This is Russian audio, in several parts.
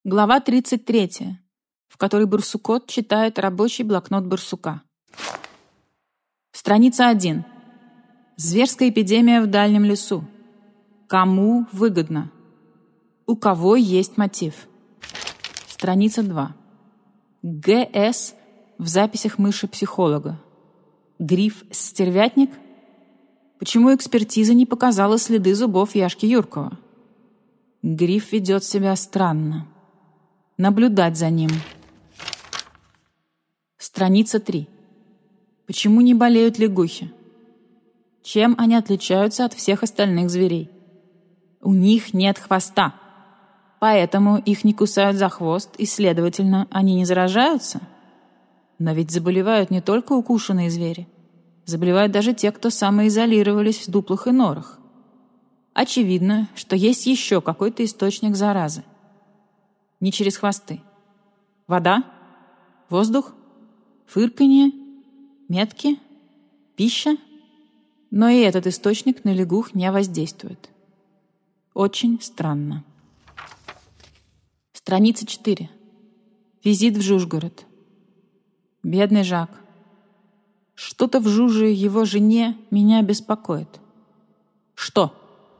Глава 33, в которой барсукот читает рабочий блокнот барсука. Страница 1. Зверская эпидемия в дальнем лесу. Кому выгодно? У кого есть мотив? Страница 2. ГС в записях мыши-психолога. Гриф «Стервятник»? Почему экспертиза не показала следы зубов Яшки Юркова? Гриф ведет себя странно. Наблюдать за ним. Страница 3. Почему не болеют лягухи? Чем они отличаются от всех остальных зверей? У них нет хвоста, поэтому их не кусают за хвост, и, следовательно, они не заражаются? Но ведь заболевают не только укушенные звери. Заболевают даже те, кто самоизолировались в дуплах и норах. Очевидно, что есть еще какой-то источник заразы. Не через хвосты. Вода? Воздух? Фырканье? Метки? Пища? Но и этот источник на лягух не воздействует. Очень странно. Страница 4. Визит в Жужгород. Бедный Жак. Что-то в Жуже его жене меня беспокоит. Что?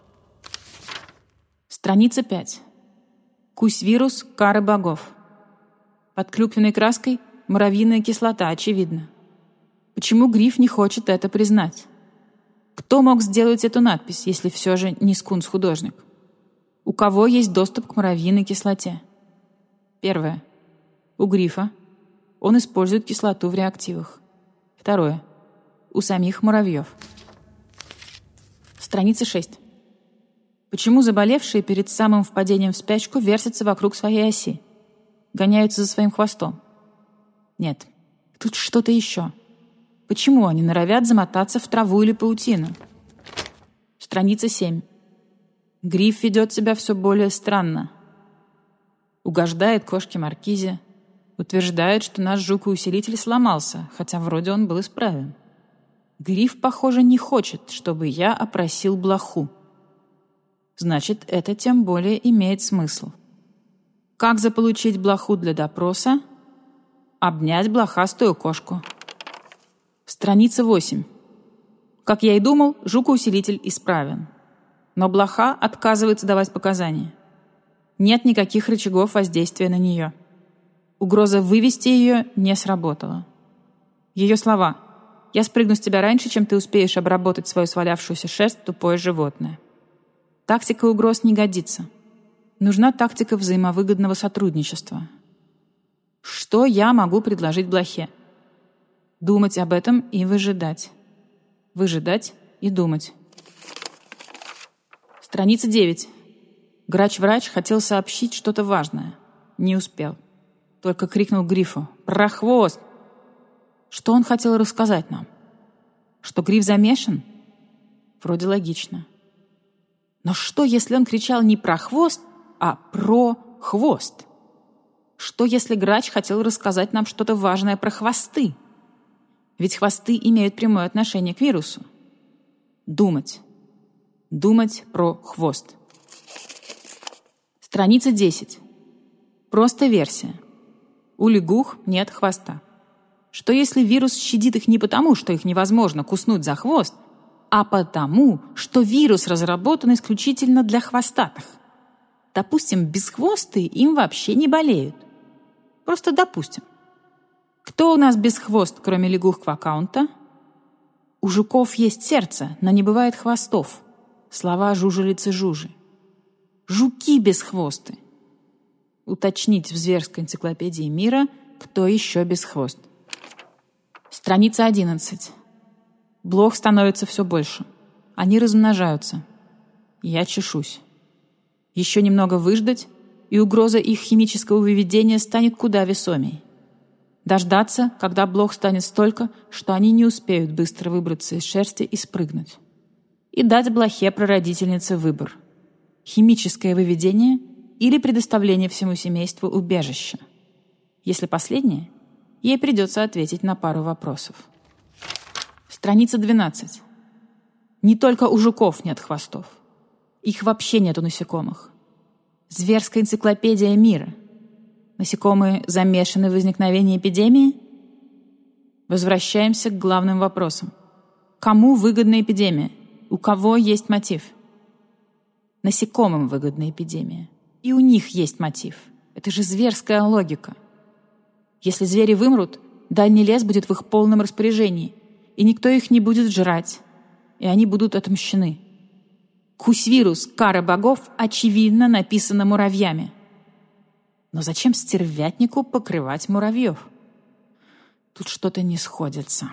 Страница 5. Кусь-вирус кары богов. Под клюквенной краской муравьиная кислота, очевидно. Почему Гриф не хочет это признать? Кто мог сделать эту надпись, если все же не скунс-художник? У кого есть доступ к муравьиной кислоте? Первое. У Грифа. Он использует кислоту в реактивах. Второе. У самих муравьев. Страница 6. Почему заболевшие перед самым впадением в спячку вертятся вокруг своей оси? Гоняются за своим хвостом? Нет, тут что-то еще. Почему они норовят замотаться в траву или паутину? Страница 7. Гриф ведет себя все более странно. Угождает кошке Маркизе. Утверждает, что наш жукоусилитель сломался, хотя вроде он был исправен. Гриф, похоже, не хочет, чтобы я опросил блоху. Значит, это тем более имеет смысл. Как заполучить блоху для допроса? Обнять блохастую кошку. Страница 8. Как я и думал, жукоусилитель исправен. Но блоха отказывается давать показания. Нет никаких рычагов воздействия на нее. Угроза вывести ее не сработала. Ее слова: «Я спрыгну с тебя раньше, чем ты успеешь обработать свою свалявшуюся шерсть, тупое животное». Тактика угроз не годится. Нужна тактика взаимовыгодного сотрудничества. Что я могу предложить блохе? Думать об этом и выжидать. Выжидать и думать. Страница 9. Грач-врач хотел сообщить что-то важное. Не успел. Только крикнул Грифу: «Прохвост!» Что он хотел рассказать нам? Что Гриф замешан? Вроде логично. Но что, если он кричал не про хвост, а про хвост? Что, если Грач хотел рассказать нам что-то важное про хвосты? Ведь хвосты имеют прямое отношение к вирусу. Думать. Думать про хвост. Страница 10. Просто версия. У лягух нет хвоста. Что если вирус щадит их не потому, что их невозможно куснуть за хвост, а потому, что вирус разработан исключительно для хвостатых? Допустим, бесхвостые им вообще не болеют. Просто допустим. Кто у нас бесхвост, кроме лягух-квакаунта? У жуков есть сердце, но не бывает хвостов. Слова жужелицы Жужи. Жуки бесхвосты. Уточнить в зверской энциклопедии мира, кто еще бесхвост. Страница 11. Блох становится все больше. Они размножаются. Я чешусь. Еще немного выждать, и угроза их химического выведения станет куда весомей. Дождаться, когда блох станет столько, что они не успеют быстро выбраться из шерсти и спрыгнуть. И дать блохе-прародительнице выбор: химическое выведение или предоставление всему семейству убежища. Если последнее, ей придется ответить на пару вопросов. Страница 12. Не только у жуков нет хвостов. Их вообще нет у насекомых. Зверская энциклопедия мира. Насекомые замешаны в возникновении эпидемии? Возвращаемся к главным вопросам. Кому выгодна эпидемия? У кого есть мотив? Насекомым выгодна эпидемия. И у них есть мотив. Это же зверская логика. Если звери вымрут, дальний лес будет в их полном распоряжении, и никто их не будет жрать, и они будут отомщены. Кусь-вирус, кара богов, очевидно написано муравьями. Но зачем стервятнику покрывать муравьев? Тут что-то не сходится.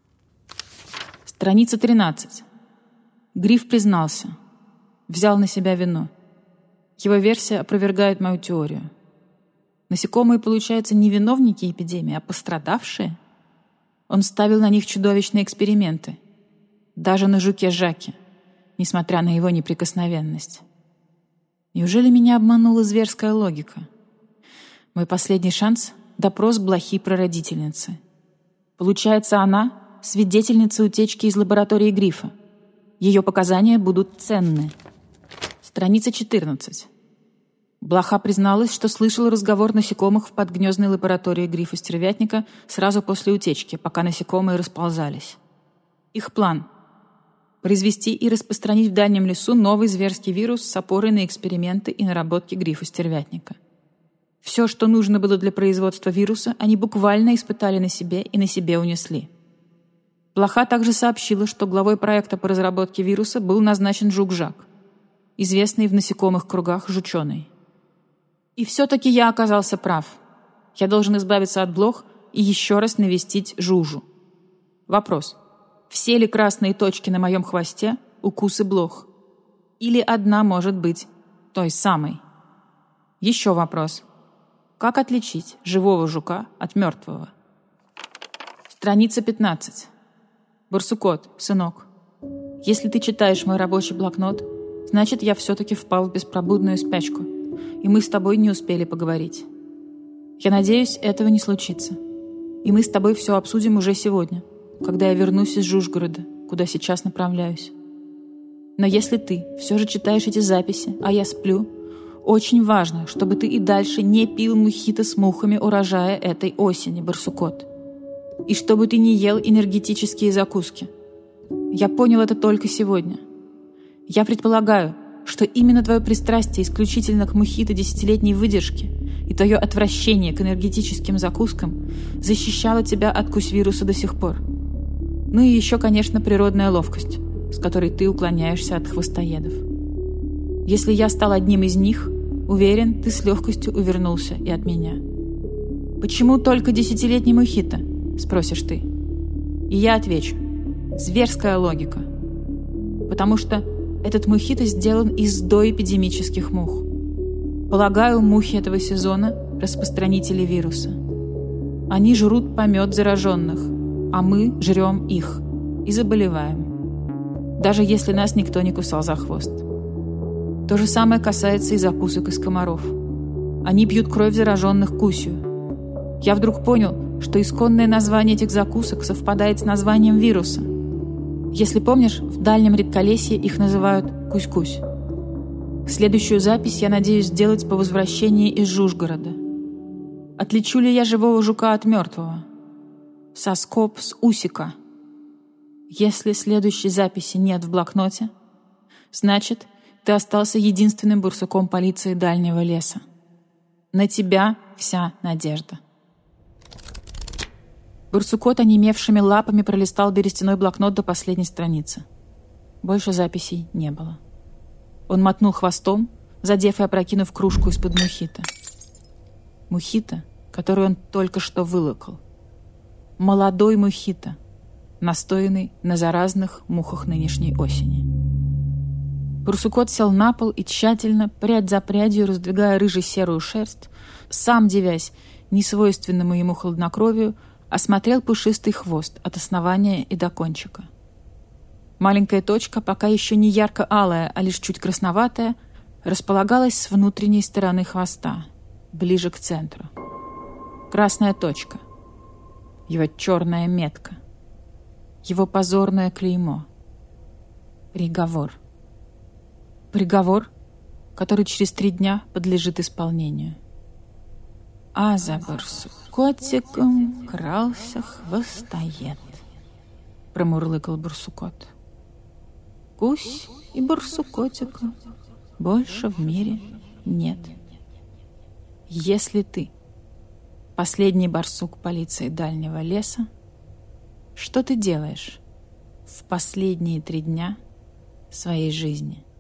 Страница 13. Гриф признался. Взял на себя вину. Его версия опровергает мою теорию. Насекомые, получается, не виновники эпидемии, а пострадавшие? Он ставил на них чудовищные эксперименты. Даже на жуке Жаке, несмотря на его неприкосновенность. Неужели меня обманула зверская логика? Мой последний шанс — допрос блохи-прародительницы. Получается, она — свидетельница утечки из лаборатории Грифа. Ее показания будут ценны. Страница 14. Блоха призналась, что слышала разговор насекомых в подгнездной лаборатории Грифа-стервятника сразу после утечки, пока насекомые расползались. Их план — произвести и распространить в дальнем лесу новый зверский вирус с опорой на эксперименты и наработки Грифа-стервятника. Все, что нужно было для производства вируса, они буквально испытали на себе и на себе унесли. Блоха также сообщила, что главой проекта по разработке вируса был назначен жук Жак, известный в насекомых кругах жученый. И все-таки я оказался прав. Я должен избавиться от блох и еще раз навестить Жужу. Вопрос. Все ли красные точки на моем хвосте — укусы блох? Или одна может быть той самой? Еще вопрос. Как отличить живого жука от мертвого? Страница 15. Барсукот, сынок, если ты читаешь мой рабочий блокнот, значит, я все-таки впал в беспробудную спячку, и мы с тобой не успели поговорить. Я надеюсь, этого не случится. И мы с тобой все обсудим уже сегодня, когда я вернусь из Жужгорода, куда сейчас направляюсь. Но если ты все же читаешь эти записи, а я сплю, очень важно, чтобы ты и дальше не пил мохито с мухами урожая этой осени, барсукот. И чтобы ты не ел энергетические закуски. Я понял это только сегодня. Я предполагаю, что именно твое пристрастие исключительно к мохито десятилетней выдержки и твое отвращение к энергетическим закускам защищало тебя от кусь-вируса до сих пор. Ну и еще, конечно, природная ловкость, с которой ты уклоняешься от хвостоедов. Если я стал одним из них, уверен, ты с легкостью увернулся и от меня. «Почему только десятилетний мохито?» — спросишь ты. И я отвечу. Зверская логика. Потому что этот мохито сделан из доэпидемических мух. Полагаю, мухи этого сезона — распространители вируса. Они жрут помет зараженных, а мы жрем их и заболеваем. Даже если нас никто не кусал за хвост. То же самое касается и закусок из комаров. Они пьют кровь зараженных кусью. Я вдруг понял, что исконное название этих закусок совпадает с названием вируса. Если помнишь, в дальнем редколесье их называют кусь-кусь. Следующую запись я надеюсь сделать по возвращении из Жужгорода. Отличу ли я живого жука от мертвого? Соскоб с усика. Если следующей записи нет в блокноте, значит, ты остался единственным барсуком полиции дальнего леса. На тебя вся надежда. Барсукот онемевшими лапами пролистал берестяной блокнот до последней страницы. Больше записей не было. Он мотнул хвостом, задев и опрокинув кружку из-под мохито. Мохито, который он только что вылокал. Молодой мохито, настоянный на заразных мухах нынешней осени. Барсукот сел на пол и тщательно, прядь за прядью, раздвигая рыже-серую шерсть, сам девясь несвойственному ему хладнокровию, осмотрел пушистый хвост от основания и до кончика. Маленькая точка, пока еще не ярко-алая, а лишь чуть красноватая, располагалась с внутренней стороны хвоста, ближе к центру. Красная точка. Его черная метка. Его позорное клеймо. Приговор. Приговор, который через 3 дня подлежит исполнению. а за барсукотиком крался хвостоед, промурлыкал барсукот. Гусь и барсукотика больше в мире нет. Если ты последний барсук полиции дальнего леса, что ты делаешь в последние 3 дня своей жизни?